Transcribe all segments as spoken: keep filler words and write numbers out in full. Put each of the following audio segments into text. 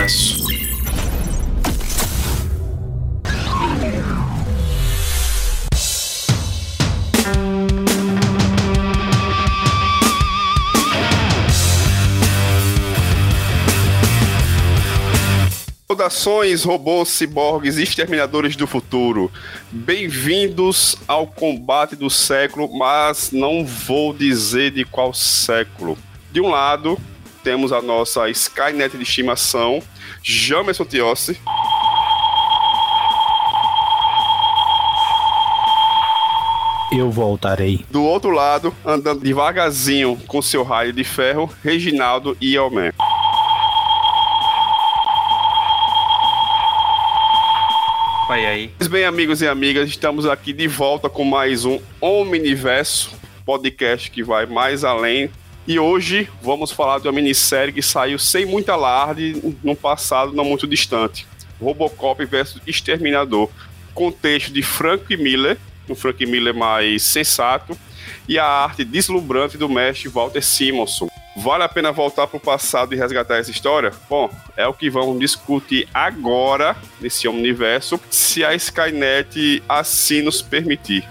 Omniverso. Saudações, robôs, ciborgues e exterminadores do futuro. Bem-vindos ao combate do século, mas não vou dizer de qual século. De um lado, temos a nossa Skynet de estimação, Jamerson Tiossi. Eu voltarei. Do outro lado, andando devagarzinho com seu raio de ferro, Reginaldo Ioman. Oi, aí. Pois bem, amigos e amigas, estamos aqui de volta com mais um Omniverso, podcast que vai mais além. E hoje vamos falar de uma minissérie que saiu sem muita alarde no passado não muito distante. Robocop versus Exterminador. Contexto de Frank Miller, um Frank Miller mais sensato, e a arte deslumbrante do mestre Walter Simonson. Vale a pena voltar para o passado e resgatar essa história? Bom, é o que vamos discutir agora, nesse universo, se a Skynet assim nos permitir.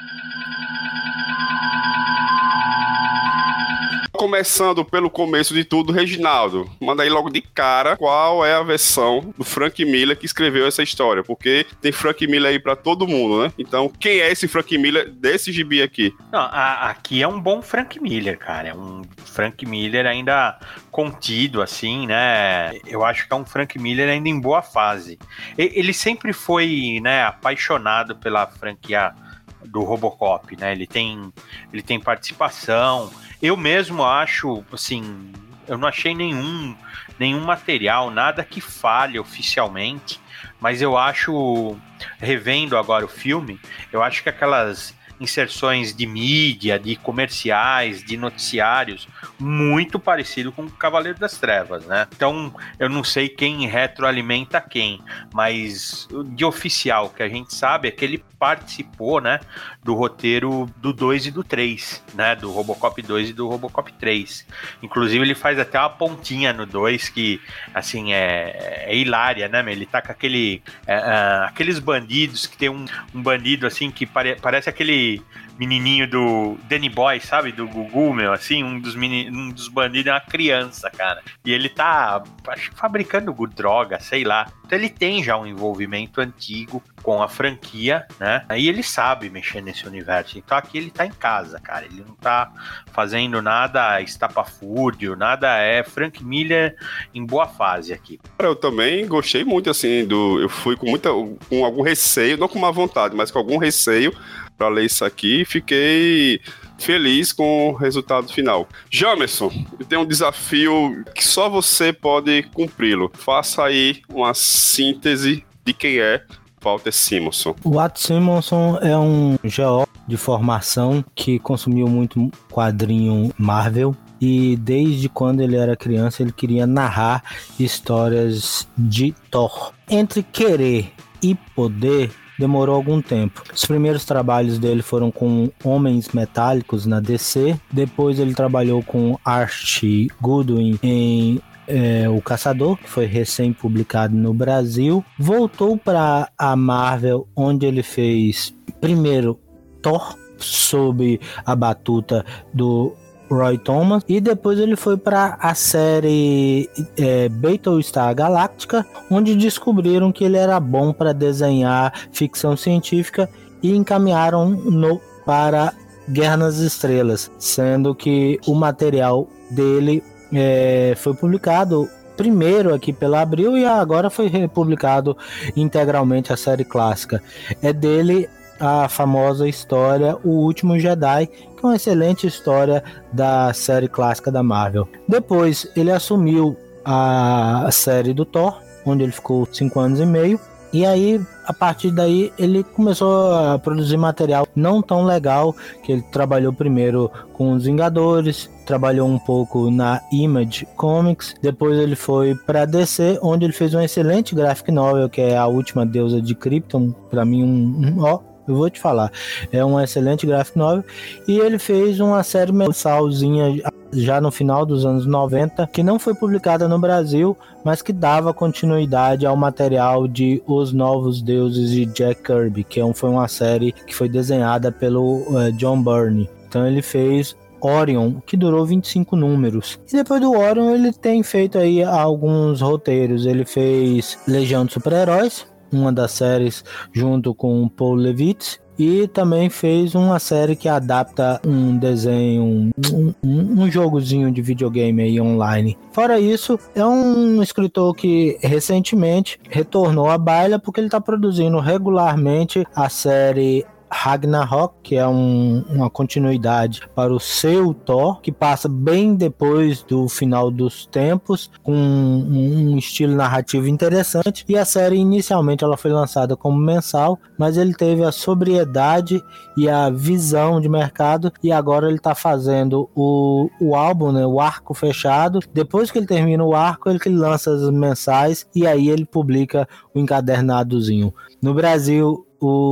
Começando pelo começo de tudo, Reginaldo, manda aí logo de cara qual é a versão do Frank Miller que escreveu essa história, porque tem Frank Miller aí pra todo mundo, né? Então, quem é esse Frank Miller desse gibi aqui? Não, a, aqui é um bom Frank Miller, cara, é um Frank Miller ainda contido, assim, né? Eu acho que é um Frank Miller ainda em boa fase. Ele sempre foi, né, apaixonado pela franquia do Robocop, né? Ele tem, ele tem participação. Eu mesmo acho, assim, eu não achei nenhum, nenhum material, nada que fale oficialmente, mas eu acho, revendo agora o filme, eu acho que aquelas inserções de mídia, de comerciais, de noticiários, muito parecido com o Cavaleiro das Trevas, né? Então, eu não sei quem retroalimenta quem, mas de oficial que a gente sabe é que ele participou, né, do roteiro do dois e do três, né, do Robocop dois e do Robocop três. Inclusive, ele faz até uma pontinha no dois que, assim, é, é hilária, né? Ele tá com aquele, é, é, aqueles bandidos que tem um, um bandido, assim, que pare, parece aquele menininho do Danny Boy, sabe? Do Gugu, meu, assim, um dos, meni, um dos bandidos é uma criança, cara. E ele tá, acho que fabricando droga, sei lá. Então ele tem já um envolvimento antigo com a franquia, né? E ele sabe mexer nesse universo. Então aqui ele tá em casa, cara. Ele não tá fazendo nada estapafúrdio, nada, é Frank Miller em boa fase aqui. Eu também gostei muito, assim, do... Eu fui com muita... com algum receio, não com má vontade, mas com algum receio para ler isso aqui, fiquei feliz com o resultado final. Jamerson, eu tenho um desafio que só você pode cumpri-lo. Faça aí uma síntese de quem é Walter Simonson. O Walter Simonson é um geógrafo de formação que consumiu muito quadrinho Marvel. E desde quando ele era criança, ele queria narrar histórias de Thor. Entre querer e poder, demorou algum tempo. Os primeiros trabalhos dele foram com Homens Metálicos na D C. Depois ele trabalhou com Art Goodwin em é, O Caçador, que foi recém-publicado no Brasil. Voltou para a Marvel, onde ele fez primeiro Thor, sob a batuta do Roy Thomas, e depois ele foi para a série é, Battlestar Galactica, onde descobriram que ele era bom para desenhar ficção científica e encaminharam no para Guerra nas Estrelas, sendo que o material dele é, foi publicado primeiro aqui pela Abril e agora foi republicado integralmente a série clássica. É dele a famosa história O Último Jedi, que é uma excelente história da série clássica da Marvel. Depois ele assumiu a série do Thor, onde ele ficou cinco anos e meio, e aí a partir daí ele começou a produzir material não tão legal, que ele trabalhou primeiro com os Vingadores, trabalhou um pouco na Image Comics, depois ele foi para D C, onde ele fez um excelente graphic novel, que é A Última Deusa de Krypton, para mim um, um ó, eu vou te falar, é um excelente graphic novel, e ele fez uma série mensalzinha já no final dos anos noventa, que não foi publicada no Brasil, mas que dava continuidade ao material de Os Novos Deuses de Jack Kirby, que foi uma série que foi desenhada pelo uh, John Byrne. Então ele fez Orion, que durou vinte e cinco números. E depois do Orion ele tem feito aí alguns roteiros. Ele fez Legião de Super-Heróis, uma das séries junto com Paul Levitz, e também fez uma série que adapta um desenho, um, um, um jogozinho de videogame aí online. Fora isso, é um escritor que recentemente retornou à baila porque ele está produzindo regularmente a série Ragnarok, que é um, uma continuidade para o seu Thor, que passa bem depois do final dos tempos, com um, um estilo narrativo interessante, e a série inicialmente ela foi lançada como mensal, mas ele teve a sobriedade e a visão de mercado, e agora ele está fazendo o, o álbum, né, o arco fechado. Depois que ele termina o arco, ele que lança as mensais, e aí ele publica o encadernadozinho. No Brasil,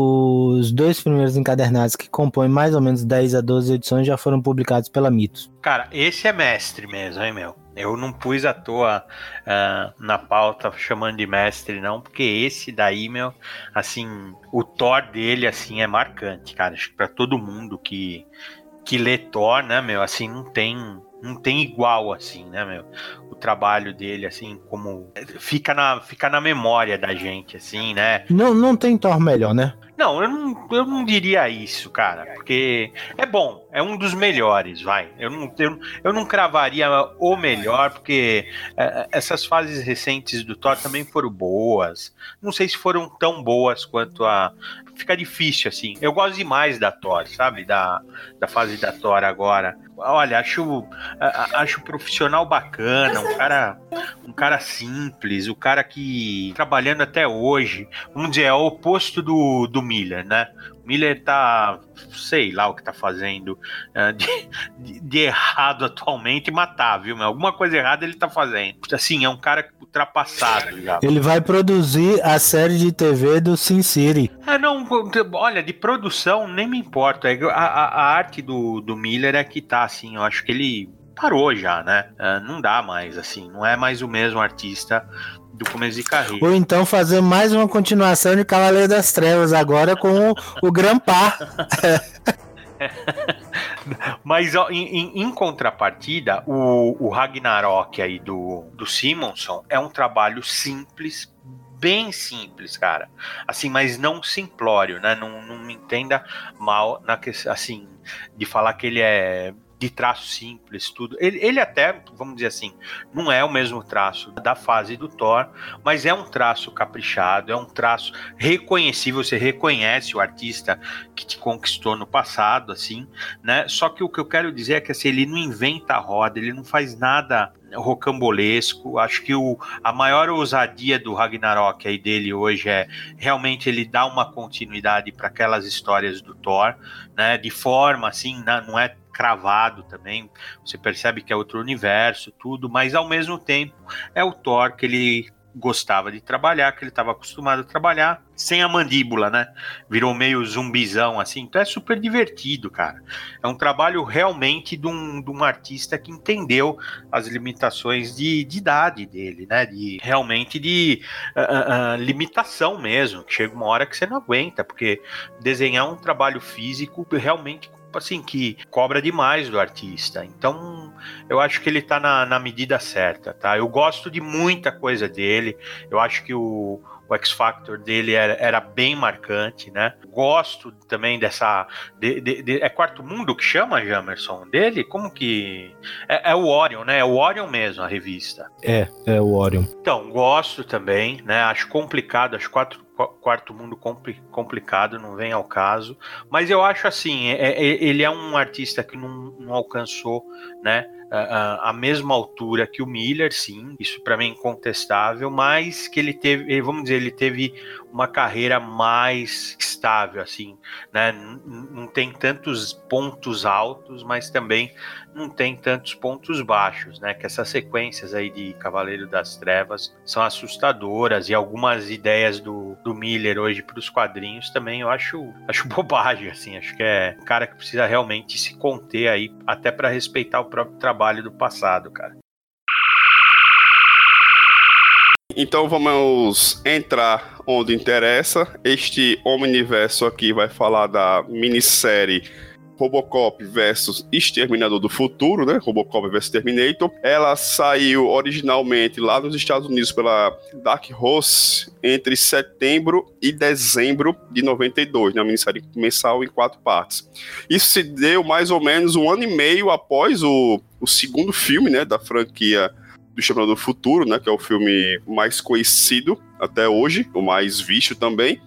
os dois primeiros encadernados, que compõem mais ou menos dez a doze edições, já foram publicados pela Mitos. Cara, esse é mestre mesmo, hein, meu? Eu não pus à toa uh, na pauta chamando de mestre, não, porque esse daí, meu, assim, o Thor dele, assim, é marcante, cara. Acho que pra todo mundo que, que lê Thor, né, meu, assim, não tem... Não tem igual, assim, né, meu? O trabalho dele, assim, como... Fica na, fica na memória da gente, assim, né? Não, não tem Thor melhor, né? Não, eu não, eu não diria isso, cara. Porque é bom, é um dos melhores, vai. Eu não, eu, eu não cravaria o melhor, porque é, essas fases recentes do Thor também foram boas. Não sei se foram tão boas quanto a... Fica difícil, assim. Eu gosto demais da Thor, sabe? Da, da fase da Thor agora. Olha, acho, acho profissional bacana, um cara, um cara simples, o um cara que trabalhando até hoje, vamos dizer, é o oposto do, do Miller, né? O Miller tá, sei lá o que tá fazendo uh, de, de, de errado atualmente, matar, viu? Meu? Alguma coisa errada ele tá fazendo. Assim, é um cara ultrapassado já. Ele vai produzir a série de T V do Sin City. É, não, olha, de produção nem me importa. A, a, a arte do, do Miller é que tá, assim, eu acho que ele parou já, né? Uh, não dá mais, assim, não é mais o mesmo artista do começo de carreira. Ou então fazer mais uma continuação de Cavaleiro das Trevas, agora com o, o Grandpa. Mas ó, em, em contrapartida, o, o Ragnarok aí do, do Simonson é um trabalho simples, bem simples, cara. Assim, mas não simplório, né? Não, não me entenda mal na questão, assim, de falar que ele é de traço simples, tudo. Ele, ele até, vamos dizer assim, não é o mesmo traço da fase do Thor, mas é um traço caprichado, é um traço reconhecível, você reconhece o artista que te conquistou no passado, assim, né? Só que o que eu quero dizer é que assim, ele não inventa a roda, ele não faz nada rocambolesco. Acho que o, a maior ousadia do Ragnarok aí dele hoje é realmente ele dar uma continuidade para aquelas histórias do Thor, né? De forma assim, não é cravado também, você percebe que é outro universo, tudo, mas ao mesmo tempo é o Thor que ele gostava de trabalhar, que ele estava acostumado a trabalhar, sem a mandíbula, né? Virou meio zumbizão, assim, então é super divertido, cara. É um trabalho realmente de um, de um artista que entendeu as limitações de, de idade dele, né? De, realmente de uh, uh, limitação mesmo, que chega uma hora que você não aguenta, porque desenhar um trabalho físico realmente assim, que cobra demais do artista. Então, eu acho que ele tá na, na medida certa, tá? Eu gosto de muita coisa dele, eu acho que o, o X-Factor dele era, era bem marcante, né? Gosto também dessa... De, de, de, é Quarto Mundo que chama, Jamerson, dele? Como que... É, é o Orion, né? É o Orion mesmo, a revista. É, é o Orion. Então, gosto também, né? Acho complicado, acho quatro... Quarto Mundo compli- complicado, não vem ao caso, mas eu acho assim, é, é, ele é um artista que não, não alcançou, né, a, a mesma altura que o Miller, sim, isso para mim é incontestável, mas que ele teve, vamos dizer, ele teve uma carreira mais estável, assim, né? Não tem tantos pontos altos, mas também não tem tantos pontos baixos, né? Que essas sequências aí de Cavaleiro das Trevas são assustadoras, e algumas ideias do, do Miller hoje para os quadrinhos também eu acho, acho bobagem, assim. Acho que é um cara que precisa realmente se conter aí, até para respeitar o próprio trabalho do passado, cara. Então vamos entrar onde interessa. Este Omniverso aqui vai falar da minissérie Robocop versus Exterminador do Futuro, né? Robocop versus Terminator. Ela saiu originalmente lá nos Estados Unidos pela Dark Horse entre setembro e dezembro de noventa e dois, né? Uma minissérie mensal em quatro partes. Isso se deu mais ou menos um ano e meio após o, o segundo filme, né, da franquia do Exterminador do Futuro, né, que é o filme mais conhecido até hoje, o mais visto também,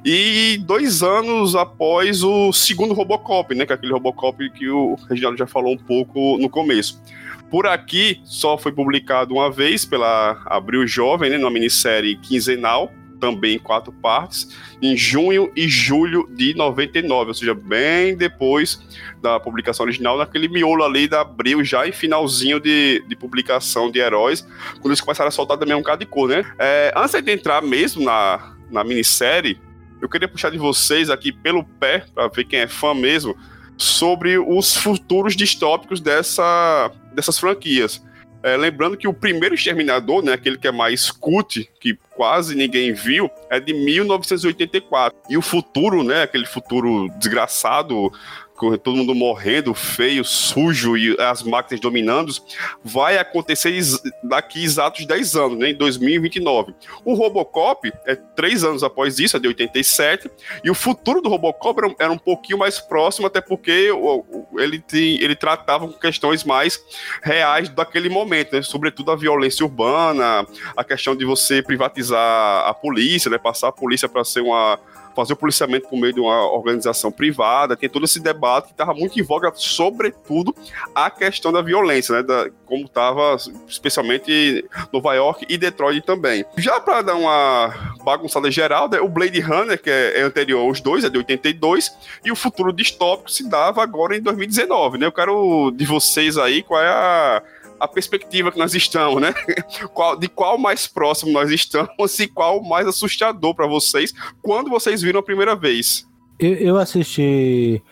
e dois anos após o segundo Robocop, né, que é aquele Robocop que o Reginaldo já falou um pouco no começo. Por aqui, só foi publicado uma vez pela Abril Jovem, né, numa minissérie quinzenal, também em quatro partes, em junho e julho de noventa e nove, ou seja, bem depois da publicação original, naquele miolo ali da Abril, já em finalzinho de, de publicação de heróis, quando eles começaram a soltar também um bocado de cor, né? É, antes de entrar mesmo na, na minissérie, eu queria puxar de vocês aqui pelo pé, para ver quem é fã mesmo, sobre os futuros distópicos dessa, dessas franquias. É, lembrando que o primeiro Exterminador, né, aquele que é mais cult, que quase ninguém viu, é de mil novecentos e oitenta e quatro. E o futuro, né, aquele futuro desgraçado, com todo mundo morrendo, feio, sujo e as máquinas dominando, vai acontecer daqui exatos dez anos, né, em dois mil e vinte e nove. O Robocop é três anos após isso, é de oitenta e sete, e o futuro do Robocop era, era um pouquinho mais próximo, até porque ele, ele tratava com questões mais reais daquele momento, né, sobretudo a violência urbana, a questão de você privatizar a polícia, né, passar a polícia para ser uma... fazer o policiamento por meio de uma organização privada, tem todo esse debate que estava muito em voga, sobretudo a questão da violência, né, da, como estava especialmente Nova York e Detroit também. Já para dar uma bagunçada geral, né, o Blade Runner, que é, é anterior aos dois, é de oitenta e dois, e o futuro distópico se dava agora em dois mil e dezenove, né? Eu quero de vocês aí qual é a a perspectiva que nós estamos, né? Qual, de qual mais próximo nós estamos e qual mais assustador para vocês quando vocês viram a primeira vez. Eu, eu assisti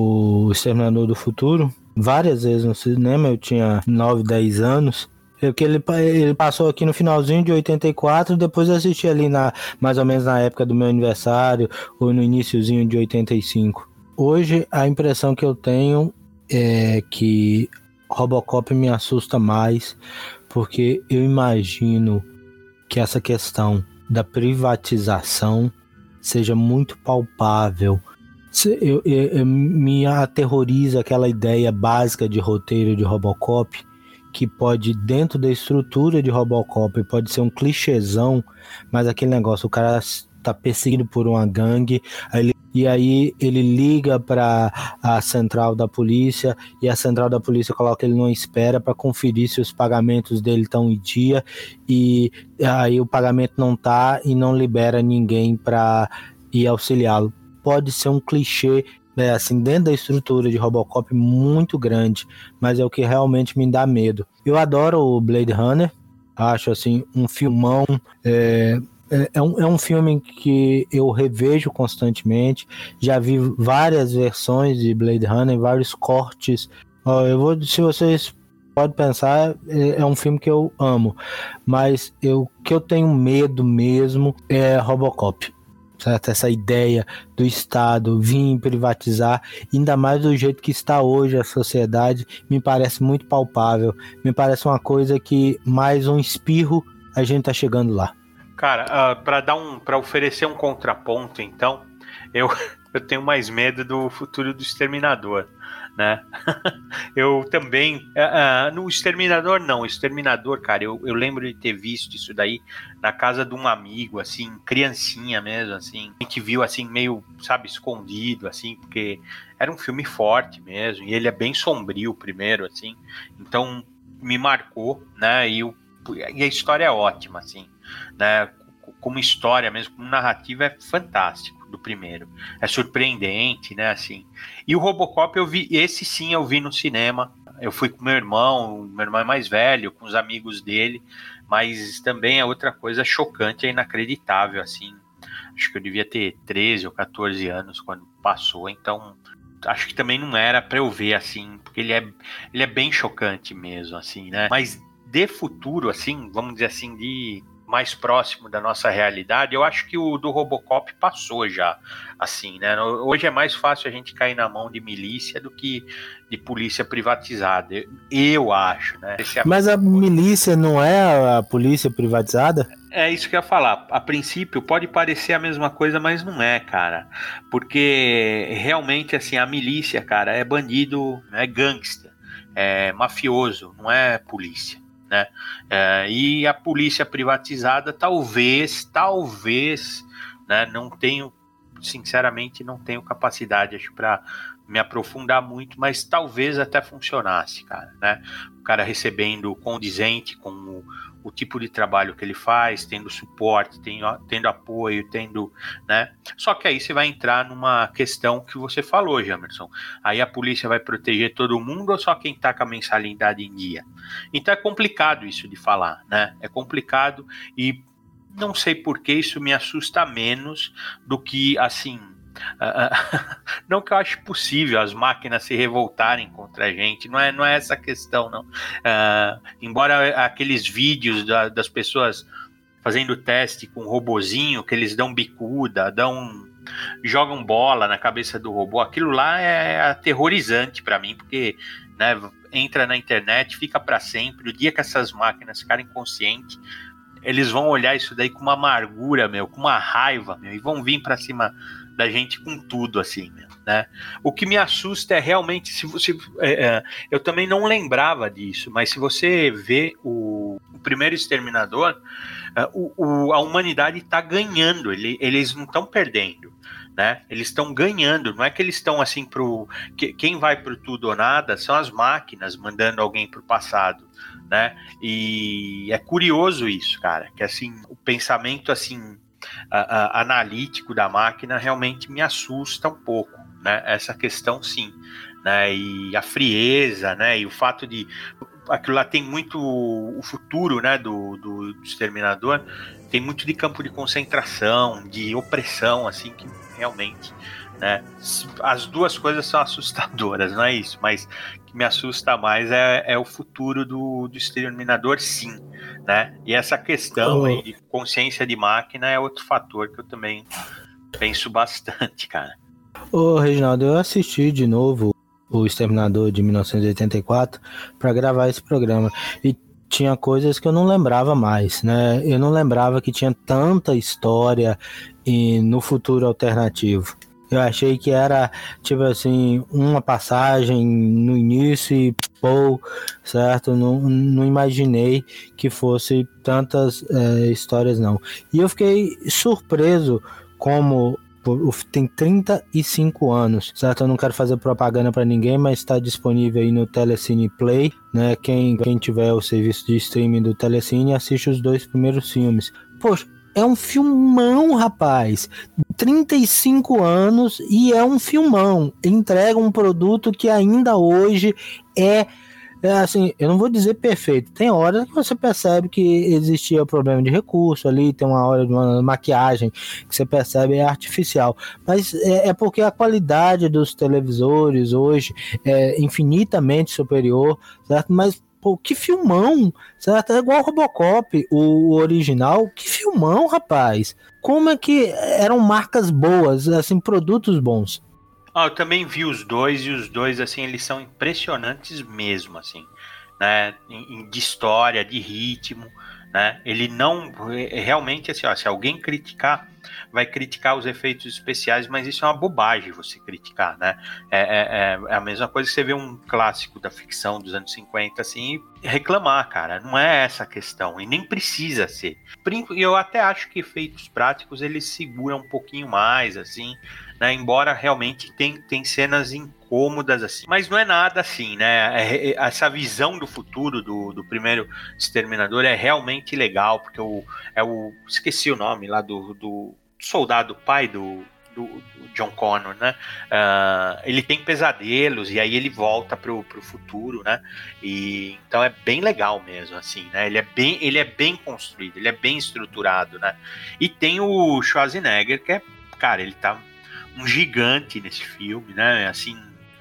o Exterminador do Futuro várias vezes no cinema, eu tinha nove, dez anos. Porque ele, ele passou aqui no finalzinho de oitenta e quatro, depois eu assisti ali na, mais ou menos na época do meu aniversário, ou no iniciozinho de oitenta e cinco. Hoje, a impressão que eu tenho é que Robocop me assusta mais, porque eu imagino que essa questão da privatização seja muito palpável. Eu, eu, eu, me aterroriza aquela ideia básica de roteiro de Robocop, que pode, dentro da estrutura de Robocop, pode ser um clichêzão, mas aquele negócio, o cara tá perseguido por uma gangue, aí ele E aí ele liga para a central da polícia, e a central da polícia coloca ele numa espera para conferir se os pagamentos dele estão em dia, e aí o pagamento não tá e não libera ninguém para ir auxiliá-lo. Pode ser um clichê, né, assim, dentro da estrutura de Robocop muito grande, mas é o que realmente me dá medo. Eu adoro o Blade Runner, acho assim um filmão. é... É um, é um filme que eu revejo constantemente. Já vi várias versões de Blade Runner, vários cortes. Eu vou, se vocês podem pensar, é um filme que eu amo. Mas o que eu tenho medo mesmo é Robocop. Certo? Essa ideia do Estado vir privatizar, ainda mais do jeito que está hoje a sociedade, me parece muito palpável. Me parece uma coisa que mais um espirro a gente está chegando lá. Cara, uh, para dar um, para oferecer um contraponto, então, eu, eu tenho mais medo do futuro do Exterminador, né? Eu também, uh, uh, no Exterminador não, Exterminador, cara, eu, eu lembro de ter visto isso daí na casa de um amigo, assim, criancinha mesmo, assim, que viu, assim, meio, sabe, escondido, assim, porque era um filme forte mesmo, e ele é bem sombrio primeiro, assim, então me marcou, né, e, o, e a história é ótima, assim, né, como história mesmo, como narrativa, é fantástico do primeiro. É surpreendente, né, assim. E o Robocop eu vi, esse sim eu vi no cinema. Eu fui com meu irmão, meu irmão é mais velho, com os amigos dele, mas também é outra coisa chocante, é inacreditável, assim. Acho que eu devia ter treze ou quatorze anos quando passou, então acho que também não era pra eu ver, assim, porque ele é, ele é bem chocante mesmo, assim, né? Mas de futuro, assim, vamos dizer assim, de mais próximo da nossa realidade, eu acho que o do Robocop passou já, assim, né? Hoje é mais fácil a gente cair na mão de milícia do que de polícia privatizada, eu, eu acho, né? É Mas a milícia não é a polícia privatizada? É isso que eu ia falar. A princípio pode parecer a mesma coisa, mas não é, cara. Porque realmente, assim, a milícia, cara, é bandido, é gangster, é mafioso, não é polícia, né? É, e a polícia privatizada, talvez, talvez, né? Não tenho, sinceramente, não tenho capacidade, acho, para me aprofundar muito, mas talvez até funcionasse, cara, né? O cara recebendo condizente com o o tipo de trabalho que ele faz, tendo suporte, tendo, tendo apoio, tendo, né? Só que aí você vai entrar numa questão que você falou, Jamerson. Aí a polícia vai proteger todo mundo ou só quem tá com a mensalidade em dia? Então é complicado isso de falar, né? É complicado e não sei por que isso me assusta menos do que, assim... Uh, não que eu acho possível as máquinas se revoltarem contra a gente, não é, não é essa a questão, não. Uh, embora aqueles vídeos da, das pessoas fazendo teste com um robozinho, que eles dão bicuda, dão, jogam bola na cabeça do robô, aquilo lá é aterrorizante para mim, porque, né, entra na internet, fica para sempre. O dia que essas máquinas ficarem conscientes, eles vão olhar isso daí com uma amargura, meu, com uma raiva, meu, e vão vir para cima da gente com tudo, assim, né? O que me assusta é realmente, se você, é, é, eu também não lembrava disso, mas se você vê o, o primeiro Exterminador, é, o, o, a humanidade está ganhando, ele, eles não estão perdendo, né? Eles estão ganhando, não é que eles estão assim pro, que, quem vai pro tudo ou nada são as máquinas mandando alguém pro passado, né? E é curioso isso, cara, que assim, o pensamento assim, A, a, analítico da máquina realmente me assusta um pouco, né? Essa questão, sim, né? E a frieza, né? E o fato de aquilo lá tem muito o futuro, né? Do, do, do Exterminador tem muito de campo de concentração, de opressão, assim, que realmente, né? As duas coisas são assustadoras, não é isso? Mas o que me assusta mais é, é o futuro do, do Exterminador, sim, né? E essa questão oh. aí de consciência de máquina é outro fator que eu também penso bastante, cara. Ô, Reginaldo, eu assisti de novo o Exterminador de mil novecentos e oitenta e quatro para gravar esse programa e tinha coisas que eu não lembrava mais, né? Eu não lembrava que tinha tanta história e no futuro alternativo. Eu achei que era, tipo assim, uma passagem no início e pô, certo? Não, não imaginei que fosse tantas é, histórias, não. E eu fiquei surpreso como tem trinta e cinco anos, certo? Eu não quero fazer propaganda para ninguém, mas está disponível aí no Telecine Play, né? Quem, quem tiver o serviço de streaming do Telecine, assiste os dois primeiros filmes. Poxa, é um filmão, rapaz. trinta e cinco anos e é um filmão. Entrega um produto que ainda hoje é, é assim, eu não vou dizer perfeito. Tem horas que você percebe que existia problema de recurso ali, tem uma hora de uma maquiagem que você percebe é artificial. Mas é, é porque a qualidade dos televisores hoje é infinitamente superior, certo? Mas pô, que filmão, certo? É igual o Robocop, o original, que filmão, rapaz. Como é que eram marcas boas, assim, produtos bons? Ah, eu também vi os dois, e os dois, assim, eles são impressionantes mesmo, assim, né, de história, de ritmo, né, ele não, realmente, assim, ó, se alguém criticar, vai criticar os efeitos especiais, mas isso é uma bobagem você criticar, né, é, é, é a mesma coisa que você vê um clássico da ficção dos anos cinquenta, assim, e reclamar, cara, não é essa a questão, e nem precisa ser. Eu até acho que efeitos práticos, eles seguram um pouquinho mais, assim, né? Embora realmente tem, tem cenas incômodas assim, mas não é nada assim, né? É, é, essa visão do futuro do, do primeiro Exterminador é realmente legal, porque o, é o esqueci o nome lá do, do soldado pai do Do, do John Connor, né? Uh, ele tem pesadelos e aí ele volta pro, pro futuro, né? E então é bem legal mesmo, assim, né? Ele é bem, ele é bem construído, ele é bem estruturado, né? E tem o Schwarzenegger, que é, cara, ele tá um gigante nesse filme, né? Assim,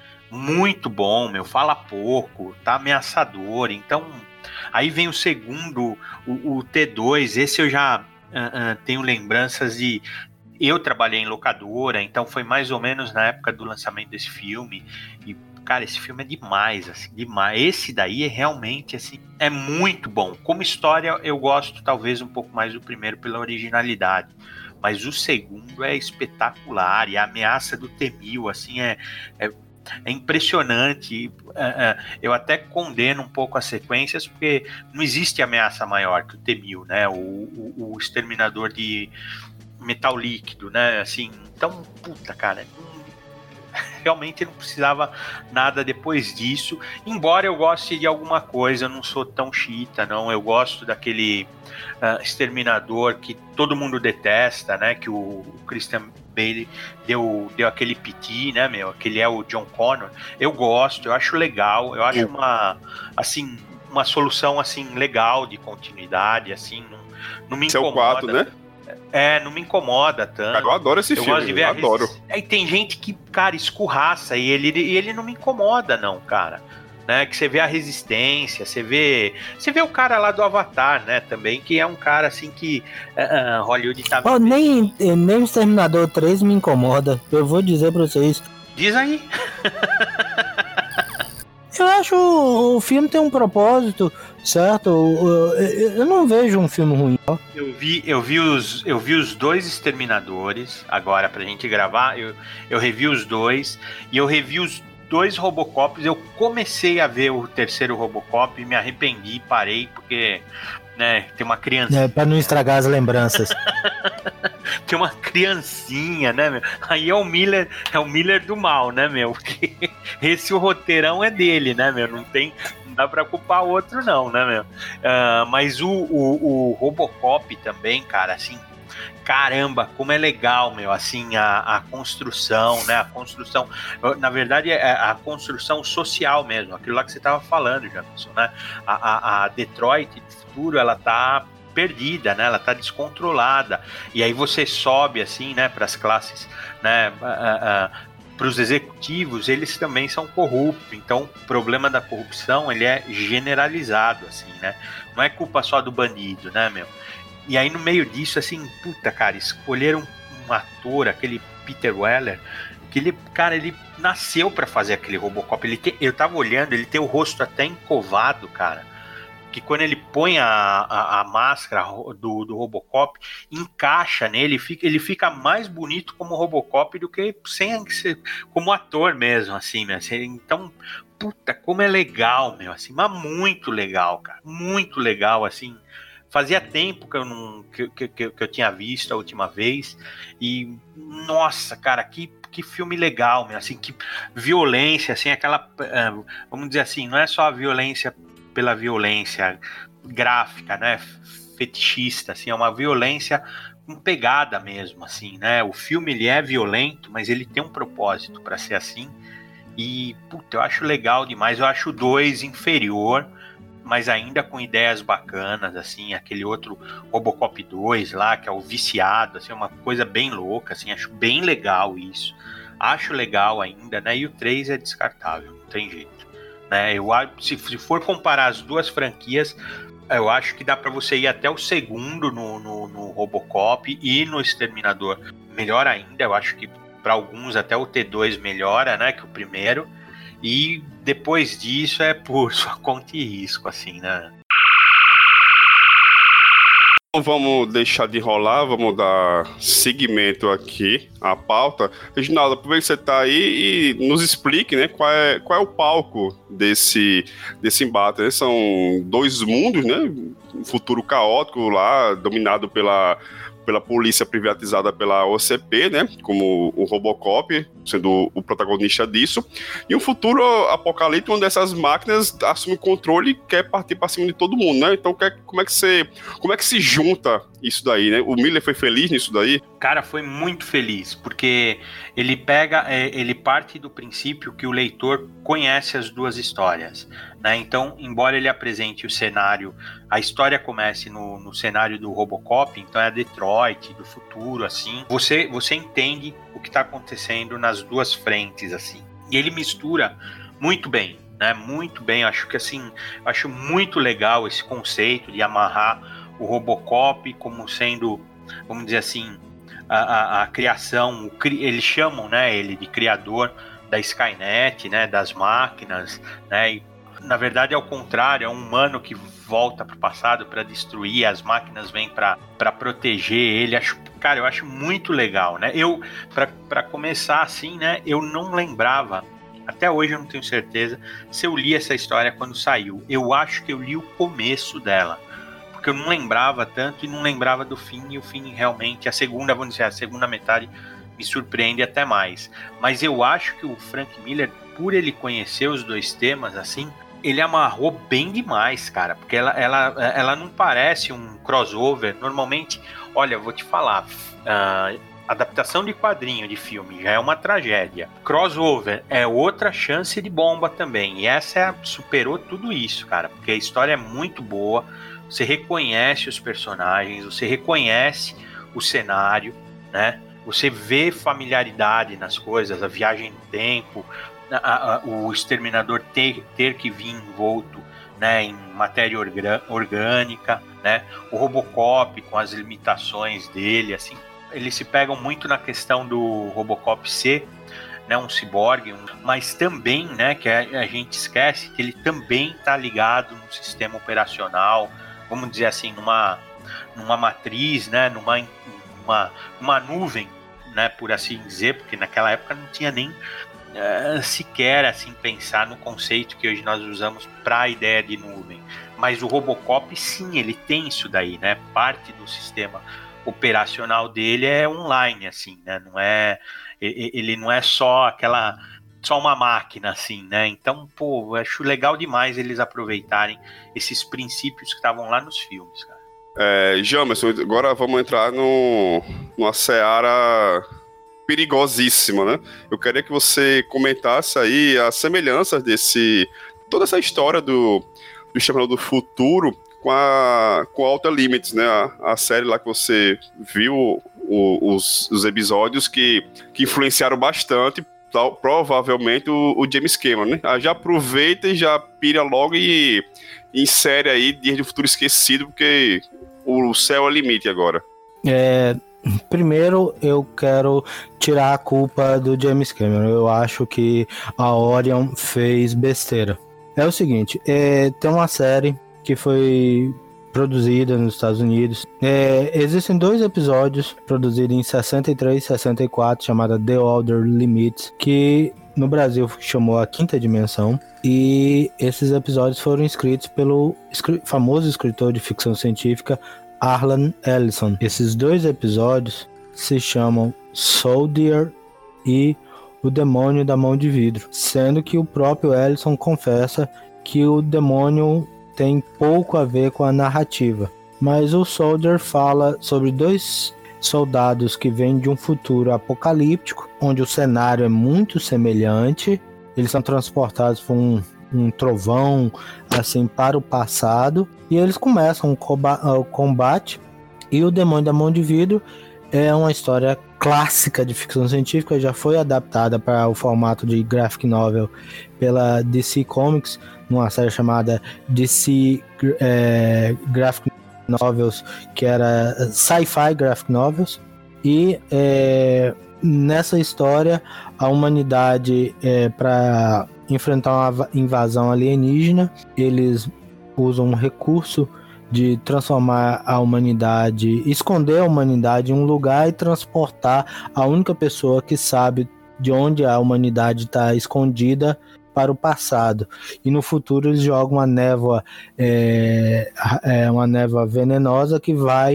muito bom, meu, fala pouco, tá ameaçador. Então, aí vem o segundo, o, o T dois, esse eu já uh, uh, tenho lembranças de. Eu trabalhei em locadora, então foi mais ou menos na época do lançamento desse filme. E, cara, esse filme é demais, assim, demais. Esse daí é realmente, assim, é muito bom. Como história, eu gosto talvez um pouco mais do primeiro pela originalidade. Mas o segundo é espetacular. E a ameaça do T mil, assim, é... é É impressionante. Eu até condeno um pouco as sequências, porque não existe ameaça maior que o T mil, né? O, o, o exterminador de metal líquido, né? Assim, então, puta, cara, realmente não precisava nada depois disso. Embora eu goste de alguma coisa, eu não sou tão xiita, não. Eu gosto daquele uh, exterminador que todo mundo detesta, né? Que o, o Christian Bale deu, deu aquele piti, né, meu? Aquele é o John Connor. Eu gosto, eu acho legal, eu acho uma, assim, uma solução, assim, legal de continuidade, assim, não, não me incomoda. Esse é o quatro, né? É, não me incomoda tanto. Cara, eu adoro esse eu filme, gosto de ver eu a adoro. Resist... Aí tem gente que, cara, escurraça e ele, e ele não me incomoda, não, cara. Né, que você vê a resistência, você vê, você vê o cara lá do Avatar, né, também, que é um cara assim que uh, Hollywood tá... Oh, nem, nem o Exterminador três me incomoda, eu vou dizer pra vocês. Diz aí. Eu acho o filme tem um propósito, certo? Eu não vejo um filme ruim. Eu vi, eu vi, os, eu vi os dois Exterminadores, agora pra gente gravar, eu, eu revi os dois, e eu revi os dois Robocops. Eu comecei a ver o terceiro Robocop e me arrependi, parei, porque, né, tem uma criancinha. É, pra não estragar as lembranças. Tem uma criancinha, né, meu? Aí é o Miller, é o Miller do mal, né, meu? Porque esse o roteirão é dele, né, meu? Não tem, não dá pra culpar outro, não, né, meu? Uh, mas o, o, o Robocop também, cara, assim, caramba, como é legal, meu, assim, a, a construção, né, a construção, na verdade, é a construção social mesmo, aquilo lá que você tava falando, Jamerson, né? A, a, a Detroit do futuro, ela tá perdida, né? Ela tá descontrolada. E aí você sobe assim, né, para as classes, né, para os executivos, eles também são corruptos. Então, o problema da corrupção, ele é generalizado assim, né? Não é culpa só do bandido, né, meu? E aí no meio disso, assim, puta, cara, escolheram um ator, aquele Peter Weller, que ele, cara, ele nasceu para fazer aquele Robocop. Ele tem, eu tava olhando, ele tem o rosto até encovado, cara. Que quando ele põe a, a, a máscara do, do Robocop, encaixa nele, fica, ele fica mais bonito como Robocop do que sem ser como ator mesmo, assim, né? Então, puta, como é legal, meu, assim, mas muito legal, cara, muito legal, assim. Fazia tempo que eu não que, que, que eu tinha visto a última vez e, nossa, cara, que que filme legal, meu, assim, que violência, assim, aquela, vamos dizer assim, não é só a violência pela violência gráfica, né, fetichista, assim, é uma violência com pegada mesmo, assim, né, o filme, ele é violento, mas ele tem um propósito para ser assim, e, puta, eu acho legal demais, eu acho o dois inferior, mas ainda com ideias bacanas, assim, aquele outro Robocop dois lá, que é o Viciado, assim, uma coisa bem louca, assim, acho bem legal isso, acho legal ainda, né, e o três é descartável, não tem jeito. Né, eu, se, se for comparar as duas franquias, eu acho que dá para você ir até o segundo no, no, no Robocop e no Exterminador. Melhor ainda, eu acho que para alguns até o T dois melhora, né, que o primeiro. E depois disso é por sua conta e risco, assim, né? Vamos deixar de rolar, vamos dar seguimento aqui à pauta. Reginaldo, aproveita que você está aí e nos explique, né, qual é, qual é o palco desse, desse embate, né? São dois mundos, né? Um futuro caótico lá, dominado pela, pela polícia privatizada pela O C P, né, como o Robocop, sendo o protagonista disso, e um futuro apocalíptico onde essas máquinas assumem controle e quer partir para cima de todo mundo, né? Então, como é que você, como é que se junta isso daí, né? O Miller foi feliz nisso daí? Cara, foi muito feliz, porque ele pega, ele parte do princípio que o leitor conhece as duas histórias, né? Então, embora ele apresente o cenário, a história comece no, no cenário do Robocop, então é Detroit, do futuro, assim, você, você entende o que está acontecendo nas duas frentes, assim. E ele mistura muito bem, né? Muito bem. Acho que assim, acho muito legal esse conceito de amarrar o Robocop como sendo, vamos dizer assim, a, a, a criação, o cri, eles chamam, né, ele de criador da Skynet, né, das máquinas, né? E, na verdade é o contrário, é um humano que volta para o passado para destruir, as máquinas vêm para proteger ele. Acho, cara, eu acho muito legal, né? Eu, para começar assim, né, eu não lembrava, até hoje eu não tenho certeza se eu li essa história quando saiu. Eu acho que eu li o começo dela, porque eu não lembrava tanto e não lembrava do fim, e o fim realmente, a segunda, vamos dizer, a segunda metade me surpreende até mais. Mas eu acho que o Frank Miller, por ele conhecer os dois temas, assim, ele amarrou bem demais, cara, porque ela, ela, ela não parece um crossover. Normalmente, olha, eu vou te falar, uh, adaptação de quadrinho de filme já é uma tragédia. Crossover é outra chance de bomba também, e essa é, superou tudo isso, cara, porque a história é muito boa, você reconhece os personagens, você reconhece o cenário, né? Você vê familiaridade nas coisas, a viagem no tempo, A, a, o exterminador ter, ter que vir envolto, né, em matéria orga, orgânica, né, o Robocop com as limitações dele, assim, eles se pegam muito na questão do Robocop ser, né, um ciborgue, um, mas também, né, que a, a gente esquece que ele também está ligado no sistema operacional, vamos dizer assim, numa, numa matriz, né, numa, numa, numa nuvem, né, por assim dizer, porque naquela época não tinha nem Uh, sequer assim pensar no conceito que hoje nós usamos para a ideia de nuvem, mas o Robocop sim, ele tem isso daí, né? Parte do sistema operacional dele é online, assim, né? Não é, ele não é só aquela, só uma máquina, assim, né? Então, pô, eu acho legal demais eles aproveitarem esses princípios que estavam lá nos filmes, cara. É, Jamerson, agora vamos entrar no, numa seara perigosíssima, né? Eu queria que você comentasse aí as semelhanças desse, toda essa história do, do Exterminador do Futuro com a, com a Outer Limits, né? A, a série lá que você viu, o, os, os episódios que, que influenciaram bastante, tal, provavelmente, o, o James Cameron, né? Já aproveita e já pira logo e insere aí Dias do Futuro Esquecido, porque o céu é o limite agora. É... Primeiro, eu quero tirar a culpa do James Cameron. Eu acho que a Orion fez besteira. É o seguinte, é, tem uma série que foi produzida nos Estados Unidos. É, existem dois episódios produzidos em sessenta e três e sessenta e quatro, chamada The Outer Limits, que no Brasil chamou A Quinta Dimensão. E esses episódios foram escritos pelo escri- famoso escritor de ficção científica Harlan Ellison. Esses dois episódios se chamam Soldier e O Demônio da Mão de Vidro, sendo que o próprio Ellison confessa que o demônio tem pouco a ver com a narrativa. Mas o Soldier fala sobre dois soldados que vêm de um futuro apocalíptico, onde o cenário é muito semelhante. Eles são transportados por um um trovão assim para o passado, e eles começam o combate. E O Demônio da Mão de Vidro é uma história clássica de ficção científica, já foi adaptada para o formato de graphic novel pela D C Comics, numa série chamada D C é, Graphic Novels, que era Sci-Fi Graphic Novels. E é, nessa história a humanidade, é, para enfrentar uma invasão alienígena, eles usam um recurso de transformar a humanidade, esconder a humanidade em um lugar e transportar a única pessoa que sabe de onde a humanidade está escondida para o passado. E no futuro eles jogam uma névoa, é, é, uma névoa venenosa que vai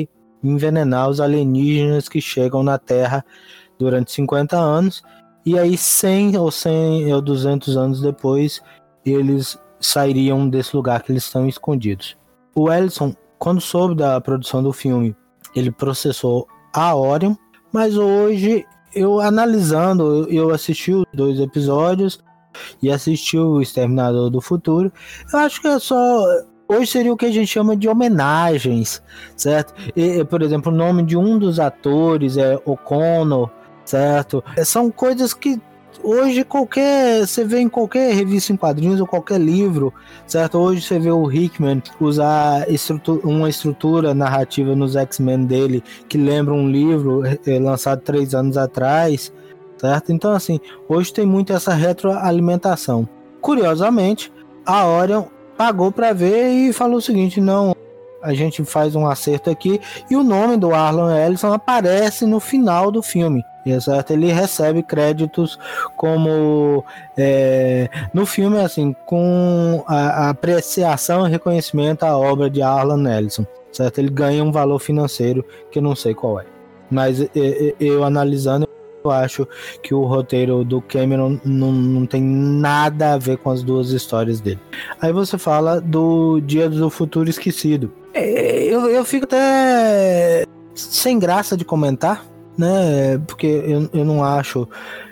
envenenar os alienígenas que chegam na Terra durante cinquenta anos, e aí cem ou cem ou duzentos anos depois eles sairiam desse lugar que eles estão escondidos. O Ellison, quando soube da produção do filme, ele processou a Orion, mas hoje, eu analisando, eu assisti os dois episódios e assisti o Exterminador do Futuro, eu acho que é só... Hoje seria o que a gente chama de homenagens, certo? E, por exemplo, o nome de um dos atores é O'Connor, certo? São coisas que hoje qualquer, você vê em qualquer revista em quadrinhos ou qualquer livro, certo? Hoje você vê o Hickman usar estrutura, uma estrutura narrativa nos X-Men dele que lembra um livro é, lançado três anos atrás, certo? Então, assim, hoje tem muito essa retroalimentação. Curiosamente, a Orion pagou para ver e falou o seguinte: não, a gente faz um acerto aqui, e o nome do Arlen Ellison aparece no final do filme, certo? Ele recebe créditos como é, no filme, assim, com a, a apreciação e reconhecimento à obra de Arlen Ellison, certo? Ele ganha um valor financeiro que eu não sei qual é, mas eu, eu analisando, eu acho que o roteiro do Cameron não, não tem nada a ver com as duas histórias dele. Aí você fala do Dia do Futuro Esquecido. Eu, eu fico até sem graça de comentar, né? Porque eu, eu não acho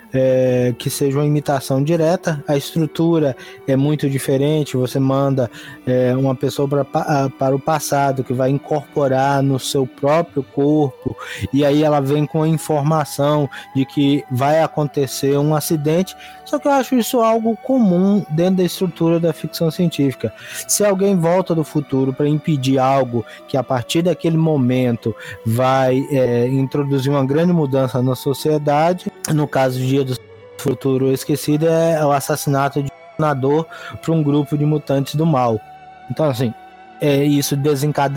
é, que seja uma imitação direta. A estrutura é muito diferente. Você manda é, uma pessoa pra, para o passado que vai incorporar no seu próprio corpo, e aí ela vem com a informação de que vai acontecer um acidente. Só que eu acho isso algo comum dentro da estrutura da ficção científica. Se alguém volta do futuro para impedir algo que a partir daquele momento vai é, introduzir uma grande mudança na sociedade, no caso do Dia do Futuro Esquecido é o assassinato de um senador para um grupo de mutantes do mal. Então, assim, é, isso desencade...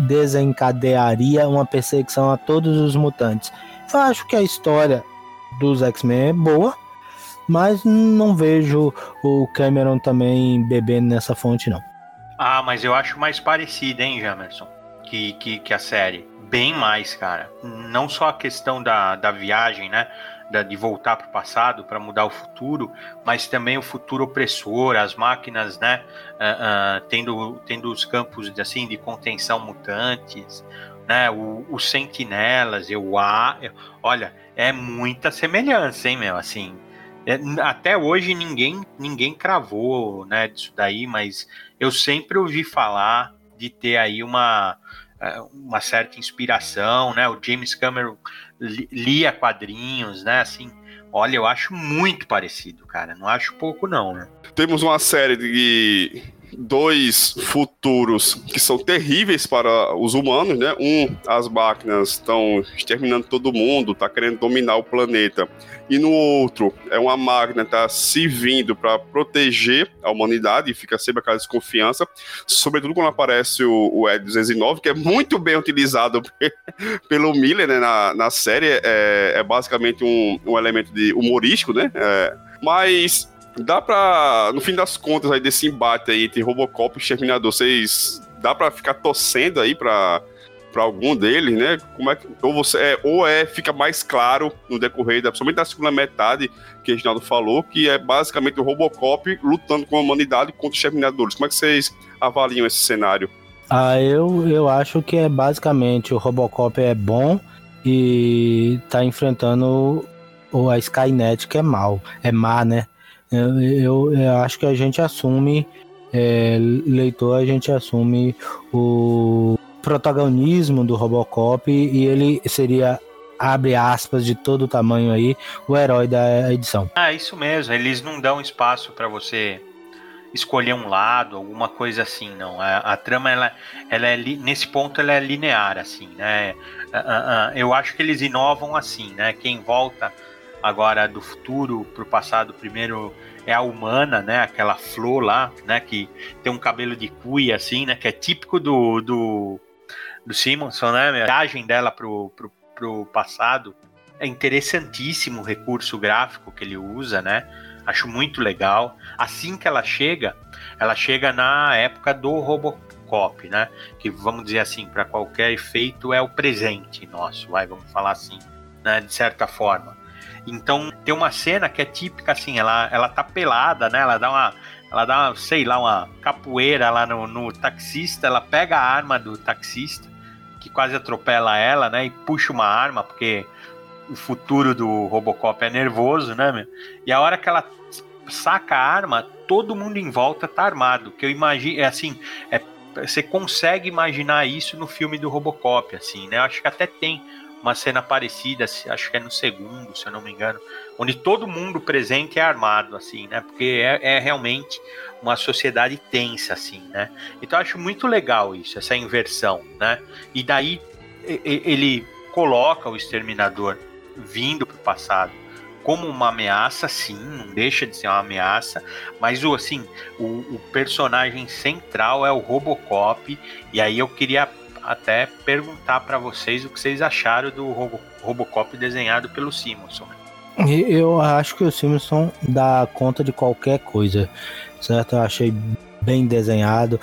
desencadearia uma perseguição a todos os mutantes. Eu acho que a história dos X-Men é boa, mas não vejo o Cameron também bebendo nessa fonte, não. Ah, mas eu acho mais parecido, hein, Jamerson, que, que, que a série. Bem mais, cara. Não só a questão da, da viagem, né, da, de voltar para o passado para mudar o futuro, mas também o futuro opressor, as máquinas, né, uh, uh, tendo, tendo os campos de, assim, de contenção mutantes, né, o, os sentinelas, eu, ah, eu, olha, é muita semelhança, hein, meu, assim... É, até hoje ninguém, ninguém cravou, né, disso daí, mas eu sempre ouvi falar de ter aí uma, uma certa inspiração, né? O James Cameron li, lia quadrinhos, né? Assim, olha, eu acho muito parecido, cara. Não acho pouco, não, né? Temos uma série de dois futuros que são terríveis para os humanos, né? Um, as máquinas estão exterminando todo mundo, tá querendo dominar o planeta. E no outro, é uma máquina que está se vindo para proteger a humanidade, e fica sempre aquela desconfiança, sobretudo quando aparece o, o E duzentos e nove, que é muito bem utilizado pelo Miller, né, na, na série. É, é basicamente um, um elemento de humorístico, né? É, mas dá pra, no fim das contas, aí, desse embate aí entre Robocop e Exterminador, vocês dá pra ficar torcendo aí pra... para algum deles, né? Como é que, ou você é, ou é fica mais claro no decorrer, da, principalmente da segunda metade, que o Reginaldo falou, que é basicamente o Robocop lutando com a humanidade contra os Exterminadores. Como é que vocês avaliam esse cenário? Ah, eu, eu acho que é basicamente o Robocop é bom e tá enfrentando o, a Skynet, que é mal, é má, né? Eu, eu, eu acho que a gente assume, é, leitor, a gente assume o protagonismo do Robocop, e ele seria, abre aspas, de todo tamanho aí, o herói da edição. Ah, isso mesmo, eles não dão espaço para você escolher um lado, alguma coisa assim, não. A, a trama, ela, ela é, nesse ponto, ela é linear, assim, né? Uh, uh, uh, eu acho que eles inovam assim, né? Quem volta agora do futuro pro passado primeiro é a humana, né? Aquela flor lá, né? Que tem um cabelo de cuia, assim, né? Que é típico do... do do Simonson, né? A viagem dela pro, pro, pro passado é interessantíssimo, o recurso gráfico que ele usa, né? Acho muito legal. Assim que ela chega, ela chega na época do Robocop Robocop, né? Que, vamos dizer assim, para qualquer efeito é o presente nosso, vai, vamos falar assim, né? De certa forma. Então, tem uma cena que é típica, assim, ela, ela tá pelada, né? Ela dá uma, ela dá uma, sei lá, uma capoeira lá no, no taxista, ela pega a arma do taxista, que quase atropela ela, né? E puxa uma arma, porque o futuro do Robocop é nervoso, né, meu? E a hora que ela saca a arma, todo mundo em volta tá armado, que eu imagino, é assim, é, você consegue imaginar isso no filme do Robocop, assim, né? Eu acho que até tem uma cena parecida, acho que é no segundo, se eu não me engano, onde todo mundo presente é armado, assim, né? Porque é, é realmente uma sociedade tensa, assim, né? Então eu acho muito legal isso, essa inversão, né? E daí ele coloca o Exterminador vindo pro passado como uma ameaça, sim, não deixa de ser uma ameaça, mas o, assim, o, o personagem central é o Robocop, e aí eu queria até perguntar para vocês o que vocês acharam do Robo, Robocop desenhado pelo Simonson. Eu acho que o Simonson dá conta de qualquer coisa, certo? Eu achei bem desenhado,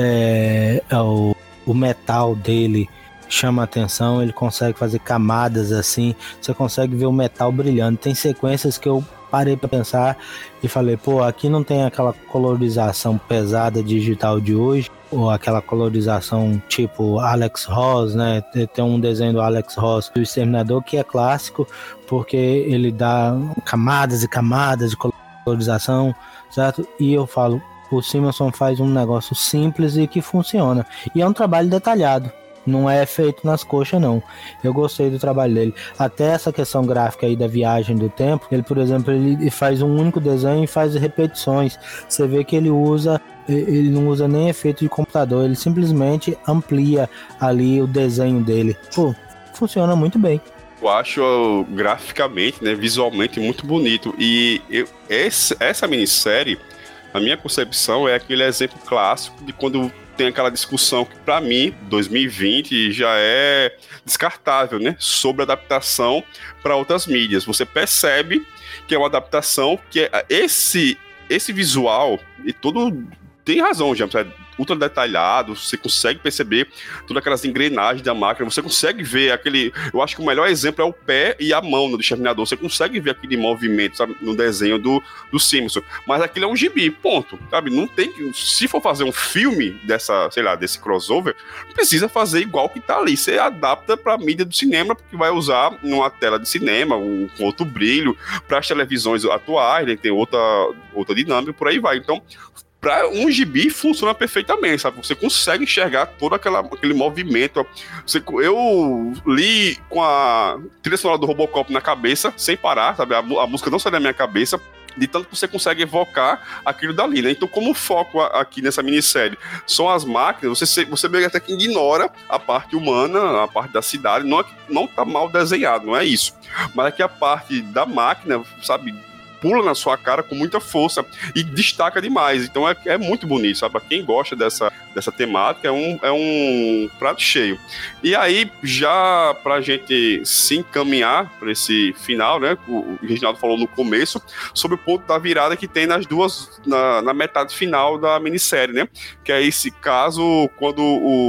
é, o, o metal dele chama a atenção, ele consegue fazer camadas assim, você consegue ver o metal brilhando. Tem sequências que eu parei para pensar e falei, pô, aqui não tem aquela colorização pesada digital de hoje, ou aquela colorização tipo Alex Ross, né? Tem um desenho do Alex Ross do Exterminador que é clássico, porque ele dá camadas e camadas de colorização, certo? E eu falo, o Simonson faz um negócio simples e que funciona, e é um trabalho detalhado. Não é feito nas coxas, não. Eu gostei do trabalho dele. Até essa questão gráfica aí da viagem do tempo, ele, por exemplo, ele faz um único desenho e faz repetições. Você vê que ele usa, ele não usa nem efeito de computador, ele simplesmente amplia ali o desenho dele. Pô, funciona muito bem. Eu acho graficamente, né, visualmente muito bonito. E eu, esse, essa minissérie, a minha concepção é aquele exemplo clássico de quando tem aquela discussão que, para mim, dois mil e vinte já é descartável, né? Sobre adaptação para outras mídias. Você percebe que é uma adaptação que é esse, esse visual, e tudo tem razão, James, é ultra detalhado, você consegue perceber todas aquelas engrenagens da máquina, você consegue ver aquele... Eu acho que o melhor exemplo é o pé e a mão do Exterminador, você consegue ver aquele movimento, sabe, no desenho do, do Simpson, mas aquilo é um gibi, ponto, sabe, não tem que... Se for fazer um filme dessa, sei lá, desse crossover, não precisa fazer igual que tá ali, você adapta pra mídia do cinema, porque vai usar numa tela de cinema, um, com outro brilho, para as televisões atuais, né, tem outra, outra dinâmica, por aí vai, então... Para um gibi funciona perfeitamente, sabe? Você consegue enxergar todo aquela, aquele movimento. Você, eu li com a trilha sonora do Robocop na cabeça, sem parar, sabe? A, a música não sai da minha cabeça, de tanto que você consegue evocar aquilo dali, né? Então, como o foco aqui nessa minissérie são as máquinas, você, você vê até que ignora a parte humana, a parte da cidade, não, não tá mal desenhado, não é isso. Mas é que a parte da máquina, sabe, pula na sua cara com muita força e destaca demais, então é, é muito bonito, sabe? Pra quem gosta dessa, dessa temática, é um, é um prato cheio. E aí, já pra gente se encaminhar para esse final, né, o Reginaldo falou no começo, sobre o ponto da virada que tem nas duas, na, na metade final da minissérie, né, que é esse caso quando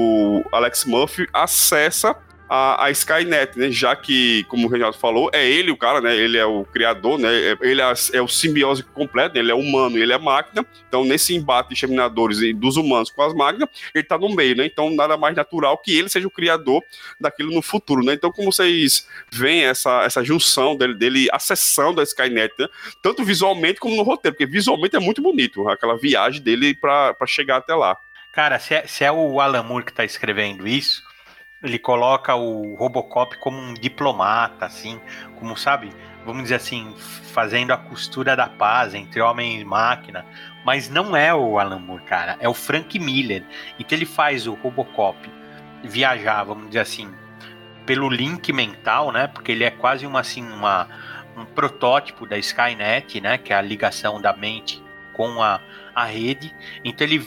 o Alex Murphy acessa A, a Skynet, né? Já que, como o Renato falou, é ele o cara, né? Ele é o criador, né? Ele é, é o simbiose completo, né? Ele é humano e ele é máquina. Então, nesse embate de exterminadores dos humanos com as máquinas, ele tá no meio, né? Então, nada mais natural que ele seja o criador daquilo no futuro, né? Então, como vocês veem essa, essa junção dele, dele acessando a Skynet, né? Tanto visualmente como no roteiro, porque visualmente é muito bonito aquela viagem dele para chegar até lá. Cara, se é, se é o Alan Moore que tá escrevendo isso, ele coloca o Robocop como um diplomata, assim, como, sabe, vamos dizer assim, fazendo a costura da paz entre homem e máquina, mas não é o Alan Moore, cara, é o Frank Miller. Então ele faz o Robocop viajar, vamos dizer assim, pelo link mental, né, porque ele é quase uma, assim, uma, um protótipo da Skynet, né, que é a ligação da mente com a, a rede. Então ele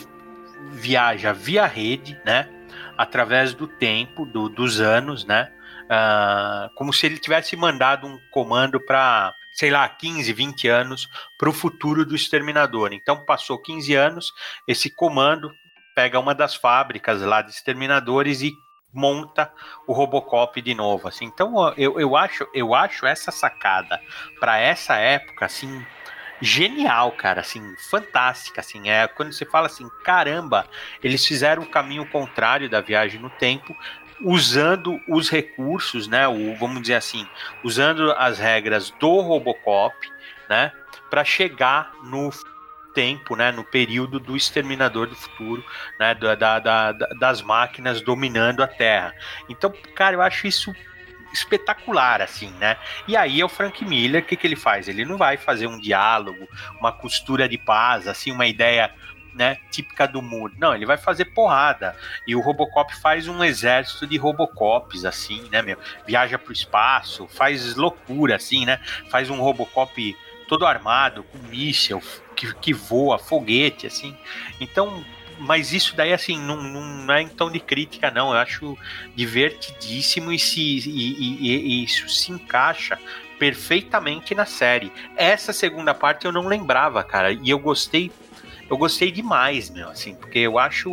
viaja via rede, né, através do tempo, do, dos anos, né? Uh, como se ele tivesse mandado um comando para, sei lá, quinze, vinte anos para o futuro do Exterminador. Então passou quinze anos, esse comando pega uma das fábricas lá de exterminadores e monta o Robocop de novo, assim. Então eu, eu, acho, eu acho essa sacada para essa época, assim, genial, cara, assim, fantástica, assim. É quando você fala assim, caramba, eles fizeram o caminho contrário da viagem no tempo, usando os recursos, né, o, vamos dizer assim, usando as regras do Robocop, né, para chegar no tempo, né, no período do Exterminador do Futuro, né, da, da, da, das máquinas dominando a Terra. Então, cara, eu acho isso espetacular, assim, né? E aí é o Frank Miller, o que, que ele faz? Ele não vai fazer um diálogo, uma costura de paz, assim, uma ideia, né, típica do Moore. Não, ele vai fazer porrada. E o Robocop faz um exército de Robocops, assim, né, meu? Viaja pro espaço, faz loucura, assim, né? Faz um Robocop todo armado, com míssil, que, que voa, foguete, assim. Então, mas isso daí, assim, não, não é em tom de crítica, não. Eu acho divertidíssimo e, se, e, e, e isso se encaixa perfeitamente na série. Essa segunda parte eu não lembrava, cara, e eu gostei, eu gostei demais, meu, assim, porque eu acho,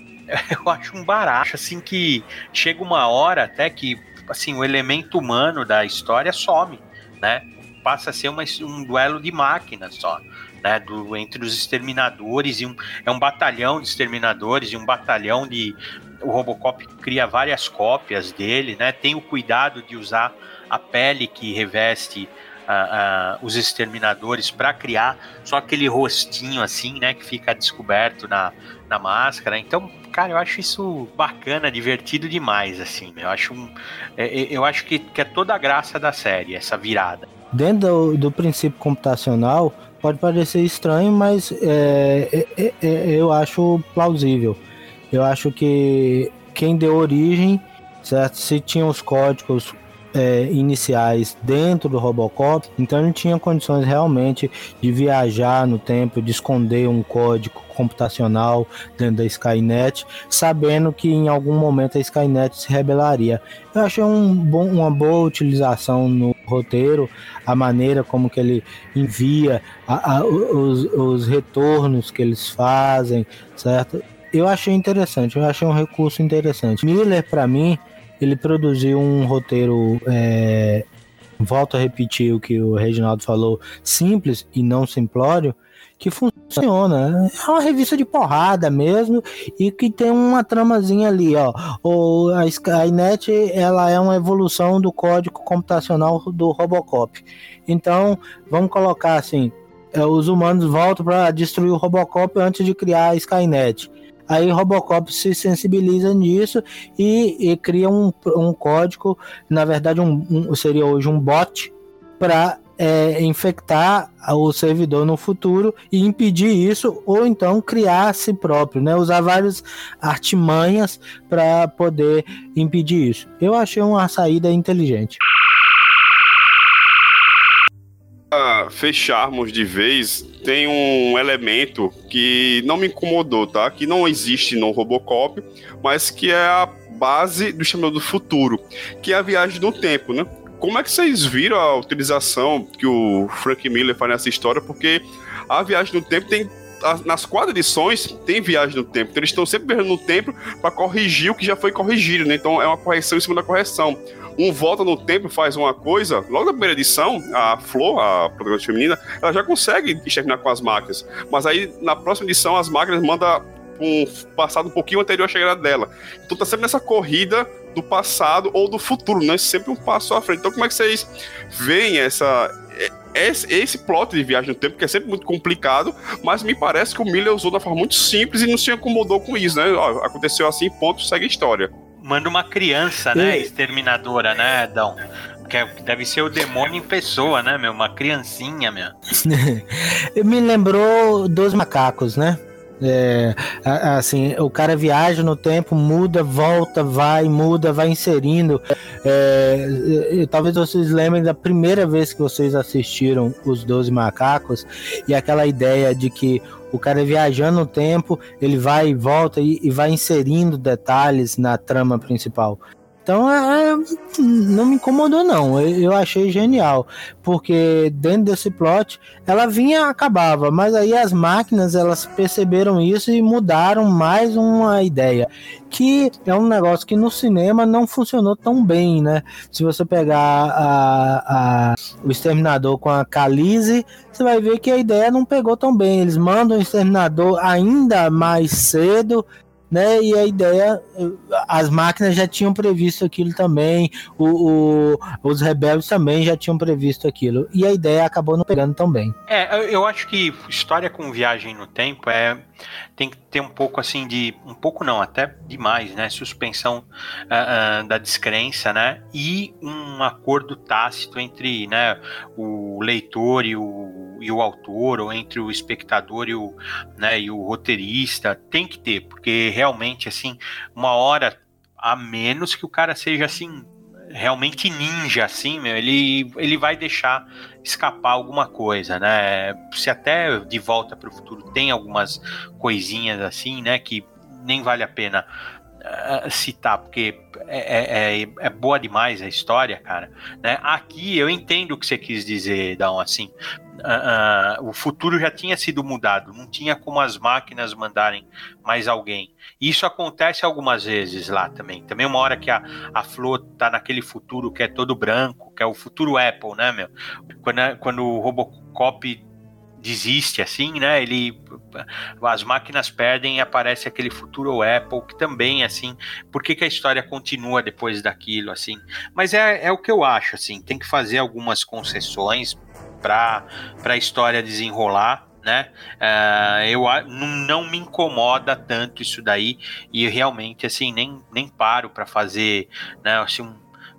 eu acho um barato, assim, que chega uma hora até que, assim, o elemento humano da história some, né? Passa a ser uma, um duelo de máquinas só, né, do, entre os exterminadores, e um, é um batalhão de exterminadores e um batalhão de... O Robocop cria várias cópias dele, né, tem o cuidado de usar a pele que reveste uh, uh, os exterminadores para criar só aquele rostinho assim, né, que fica descoberto na, na máscara. Então, cara, eu acho isso bacana, divertido demais, assim, eu acho, um, eu acho que, que é toda a graça da série, essa virada. Dentro do, do princípio computacional, pode parecer estranho, mas é, é, é, eu acho plausível. Eu acho que quem deu origem, certo? Se tinha os códigos é, iniciais dentro do Robocop, então ele tinha condições realmente de viajar no tempo, de esconder um código computacional dentro da Skynet, sabendo que em algum momento a Skynet se rebelaria. Eu achei um bom, uma boa utilização no roteiro, a maneira como que ele envia a, a, os, os retornos que eles fazem, certo? Eu achei interessante, eu achei um recurso interessante. Miller, para mim, ele produziu um roteiro, é, volto a repetir o que o Reginaldo falou, simples e não simplório, que funciona. É uma revista de porrada mesmo e que tem uma tramazinha ali, ó. O, a Skynet, ela é uma evolução do código computacional do Robocop. Então, vamos colocar assim, é, os humanos voltam para destruir o Robocop antes de criar a Skynet. Aí o Robocop se sensibiliza nisso e, e cria um, um código, na verdade um, um, seria hoje um bot, para é, infectar o servidor no futuro e impedir isso, ou então criar a si próprio, né? Usar várias artimanhas para poder impedir isso. Eu achei uma saída inteligente. Para fecharmos de vez, tem um elemento que não me incomodou, tá? Que não existe no Robocop, mas que é a base do Exterminador do Futuro, que é a viagem no tempo, né? Como é que vocês viram a utilização que o Frank Miller faz nessa história? Porque a viagem no tempo tem... Nas quatro edições tem viagem no tempo, então eles estão sempre viajando no tempo para corrigir o que já foi corrigido, né? Então é uma correção em cima da correção. Um volta no tempo, faz uma coisa, logo na primeira edição, a Flor, a protagonista feminina, ela já consegue exterminar com as máquinas, mas aí na próxima edição as máquinas mandam um passado um pouquinho anterior à chegada dela. Então tá sempre nessa corrida do passado ou do futuro, né? Sempre um passo à frente. Então como é que vocês veem essa... Esse, esse plot de viagem no tempo, que é sempre muito complicado, mas me parece que o Miller usou de uma forma muito simples e não se incomodou com isso, né? Ó, aconteceu assim, ponto, segue a história. Manda uma criança, né? E... exterminadora, né, Dão? Que deve ser o demônio em pessoa, né, meu? Uma criancinha, meu. Me lembrou dos macacos, né? É, assim, o cara viaja no tempo, muda, volta, vai, muda, vai inserindo. É, talvez vocês lembrem da primeira vez que vocês assistiram os doze Macacos e aquela ideia de que o cara viajando no tempo, ele vai e volta e, e vai inserindo detalhes na trama principal. Então, é, não me incomodou, não. Eu, eu achei genial, porque dentro desse plot, ela vinha, acabava, mas aí as máquinas, elas perceberam isso e mudaram mais uma ideia, que é um negócio que no cinema não funcionou tão bem, né? Se você pegar a, a, o Exterminador com a Khaleesi, você vai ver que a ideia não pegou tão bem. Eles mandam o Exterminador ainda mais cedo, né? E a ideia, as máquinas já tinham previsto aquilo também, o, o, os rebeldes também já tinham previsto aquilo, e a ideia acabou não pegando tão bem. É, eu acho que história com viagem no tempo é, tem que ter um pouco assim de, um pouco não, até demais, né, suspensão uh, uh, da descrença, né, e um acordo tácito entre, né, o leitor e o, e o autor, ou entre o espectador e o, né, e o roteirista, tem que ter, porque realmente, assim, uma hora, a menos que o cara seja, assim, realmente ninja, assim, meu, ele, ele vai deixar escapar alguma coisa, né? Se até De Volta para o Futuro tem algumas coisinhas assim, né, que nem vale a pena uh, citar, porque é, é, é boa demais a história, cara, né? Aqui eu entendo o que você quis dizer, Dão, assim, uh, uh, o futuro já tinha sido mudado, não tinha como as máquinas mandarem mais alguém. Isso acontece algumas vezes lá também. Também uma hora que a, a Flor tá naquele futuro que é todo branco, que é o futuro Apple, né, meu? Quando, quando o Robocop desiste, assim, né, ele, as máquinas perdem e aparece aquele futuro Apple, que também, assim, por que que a história continua depois daquilo, assim? Mas é, é o que eu acho, assim, tem que fazer algumas concessões para a história desenrolar, né? Uh, eu não, não me incomoda tanto isso daí, e realmente, assim, nem, nem paro para fazer, né, assim, um,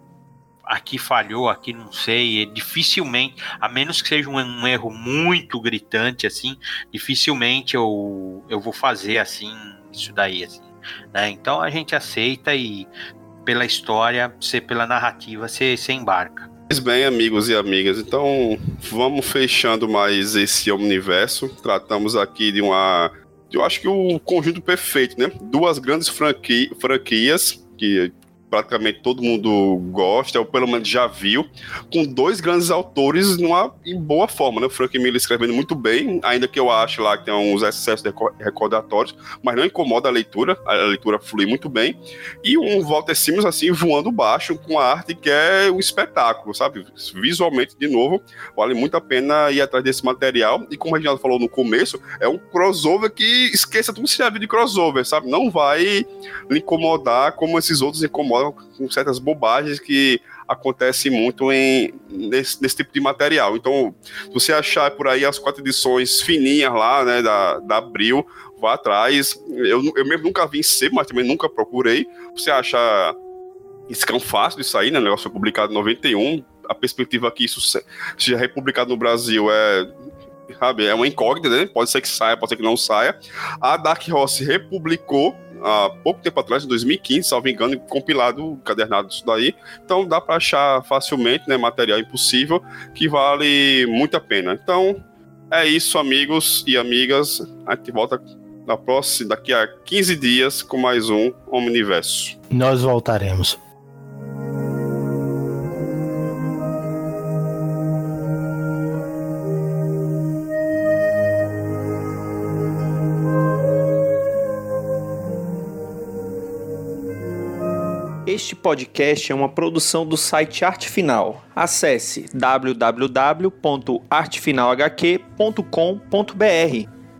aqui falhou, aqui não sei, dificilmente, a menos que seja um, um erro muito gritante, assim, dificilmente eu, eu vou fazer, assim, isso daí, assim, né? Então a gente aceita e pela história, ser, pela narrativa, você embarca. Pois bem, amigos e amigas, então vamos fechando mais esse universo. Tratamos aqui de uma, eu acho que o conjunto perfeito, né? Duas grandes franqui, franquias que praticamente todo mundo gosta, ou pelo menos já viu, com dois grandes autores numa, em boa forma, né? O Frank Miller escrevendo muito bem, ainda que eu acho lá que tem uns excessos recordatórios, mas não incomoda a leitura, a leitura flui muito bem, e um Walter Simmons assim, voando baixo, com a arte que é um espetáculo, sabe? Visualmente, de novo, vale muito a pena ir atrás desse material, e como o Reginaldo falou no começo, é um crossover que esqueça tudo que você já viu de crossover, sabe? Não vai lhe incomodar como esses outros incomodam com certas bobagens que acontecem muito em, nesse, nesse tipo de material. Então, se você achar por aí as quatro edições fininhas lá, né, da, da Abril, vá atrás. Eu, eu mesmo nunca vi em sebo, mas também nunca procurei. Você acha isso que é um fácil de sair, né? O negócio foi publicado em noventa e um. A perspectiva que isso seja republicado no Brasil é... sabe, é uma incógnita, né? Pode ser que saia, pode ser que não saia. A Dark Horse republicou há pouco tempo atrás, em dois mil e quinze, salvo engano, compilado, encadernado isso daí. Então dá para achar facilmente, né, material impossível, que vale muito a pena. Então é isso, amigos e amigas. A gente volta na próxima, daqui a quinze dias com mais um Omniverso. Nós voltaremos. Este podcast é uma produção do site Arte Final. Acesse w w w ponto arte final h q ponto com ponto b r.